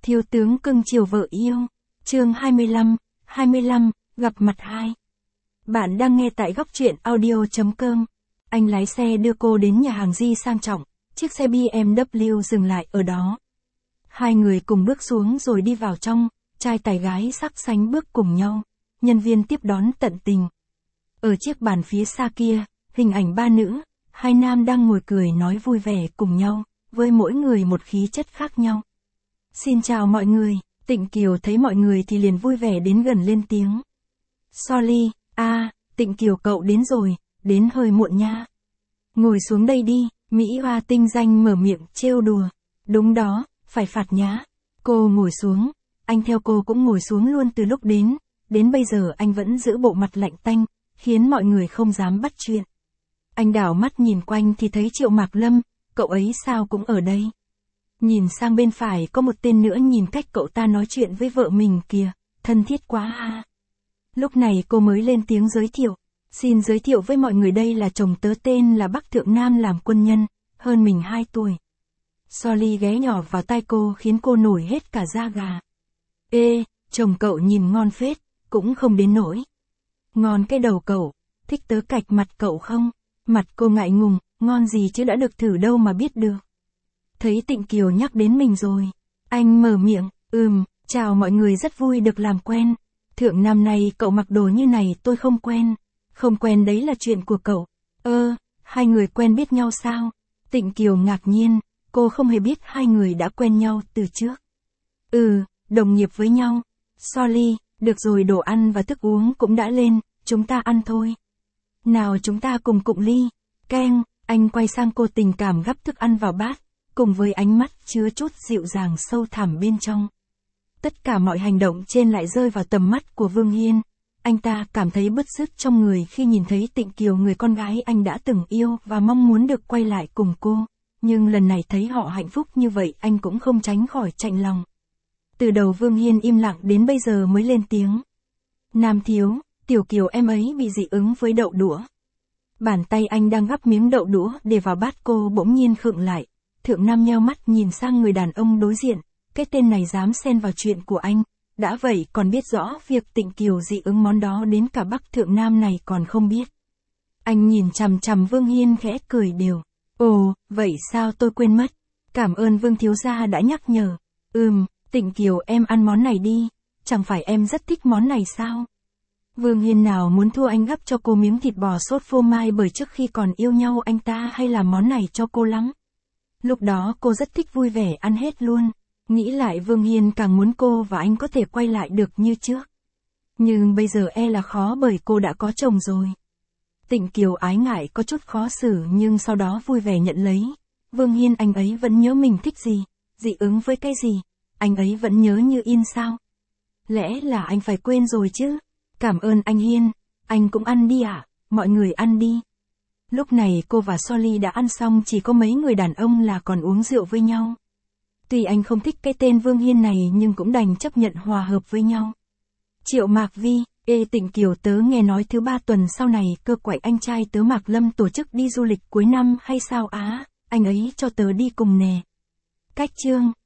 Thiếu tướng cưng chiều vợ yêu. Chương 25, gặp mặt 2. Bạn đang nghe tại góc truyện audio.com. Anh lái xe đưa cô đến nhà hàng Di sang trọng, chiếc xe BMW dừng lại ở đó. Hai người cùng bước xuống rồi đi vào trong, trai tài gái sắc sánh bước cùng nhau, nhân viên tiếp đón tận tình. Ở chiếc bàn phía xa kia, hình ảnh ba nữ, hai nam đang ngồi cười nói vui vẻ cùng nhau, với mỗi người một khí chất khác nhau. Xin chào mọi người, Tịnh Kiều thấy mọi người thì liền vui vẻ đến gần lên tiếng. Sorry, Tịnh Kiều cậu đến rồi, đến hơi muộn nha. Ngồi xuống đây đi, Mỹ Hoa tinh danh mở miệng trêu đùa. Đúng đó, phải phạt nhá. Cô ngồi xuống, anh theo cô cũng ngồi xuống luôn từ lúc đến bây giờ anh vẫn giữ bộ mặt lạnh tanh, khiến mọi người không dám bắt chuyện. Anh đảo mắt nhìn quanh thì thấy Triệu Mạc Lâm, cậu ấy sao cũng ở đây. Nhìn sang bên phải có một tên nữa nhìn cách cậu ta nói chuyện với vợ mình kìa, thân thiết quá ha. Lúc này cô mới lên tiếng giới thiệu, xin giới thiệu với mọi người đây là chồng tớ tên là Bắc Thượng Nam làm quân nhân, hơn mình 2 tuổi. Sorry ghé nhỏ vào tai cô khiến cô nổi hết cả da gà. Ê, chồng cậu nhìn ngon phết, cũng không đến nỗi. Ngon cái đầu cậu, thích tớ cạch mặt cậu không? Mặt cô ngại ngùng, ngon gì chứ đã được thử đâu mà biết được. Thấy Tịnh Kiều nhắc đến mình rồi, anh mở miệng, chào mọi người rất vui được làm quen. Thượng Nam này cậu mặc đồ như này tôi không quen. Không quen đấy là chuyện của cậu. Hai người quen biết nhau sao? Tịnh Kiều ngạc nhiên, cô không hề biết hai người đã quen nhau từ trước. Đồng nghiệp với nhau. Sorry, được rồi đồ ăn và thức uống cũng đã lên, chúng ta ăn thôi. Nào chúng ta cùng cụng ly. Keng, anh quay sang cô tình cảm gắp thức ăn vào bát, cùng với ánh mắt chứa chút dịu dàng sâu thẳm bên trong. Tất cả mọi hành động trên lại rơi vào tầm mắt của Vương Hiên. Anh ta cảm thấy bứt rứt trong người khi nhìn thấy Tịnh Kiều, người con gái anh đã từng yêu và mong muốn được quay lại cùng cô. Nhưng lần này thấy họ hạnh phúc như vậy anh cũng không tránh khỏi chạnh lòng. Từ đầu Vương Hiên im lặng đến bây giờ mới lên tiếng. Nam thiếu, Tiểu Kiều em ấy bị dị ứng với đậu đũa. Bàn tay anh đang gắp miếng đậu đũa để vào bát cô bỗng nhiên khựng lại. Thượng Nam nheo mắt nhìn sang người đàn ông đối diện. Cái tên này dám xen vào chuyện của anh. Đã vậy còn biết rõ việc Tịnh Kiều dị ứng món đó đến cả Bắc Thượng Nam này còn không biết. Anh nhìn chằm chằm Vương Hiên khẽ cười đều. Ồ, vậy sao tôi quên mất. Cảm ơn Vương thiếu gia đã nhắc nhở. Tịnh Kiều em ăn món này đi. Chẳng phải em rất thích món này sao? Vương Hiên nào muốn thua anh gắp cho cô miếng thịt bò sốt phô mai, bởi trước khi còn yêu nhau anh ta hay làm món này cho cô lắm. Lúc đó cô rất thích vui vẻ ăn hết luôn. Nghĩ lại Vương Hiên càng muốn cô và anh có thể quay lại được như trước. Nhưng bây giờ là khó bởi cô đã có chồng rồi. Tịnh Kiều ái ngại có chút khó xử nhưng sau đó vui vẻ nhận lấy. Vương Hiên anh ấy vẫn nhớ mình thích gì, dị ứng với cái gì. Anh ấy vẫn nhớ như in sao? Lẽ là anh phải quên rồi chứ? Cảm ơn anh Hiên, anh cũng ăn đi ạ, mọi người ăn đi. Lúc này cô và Sorry đã ăn xong, chỉ có mấy người đàn ông là còn uống rượu với nhau. Tuy anh không thích cái tên Vương Hiên này nhưng cũng đành chấp nhận hòa hợp với nhau. Triệu Mạc Vi, Tịnh Kiều tớ nghe nói thứ 3 tuần sau này cơ quậy anh trai tớ Mạc Lâm tổ chức đi du lịch cuối năm hay sao á, anh ấy cho tớ đi cùng nè. Cách chương.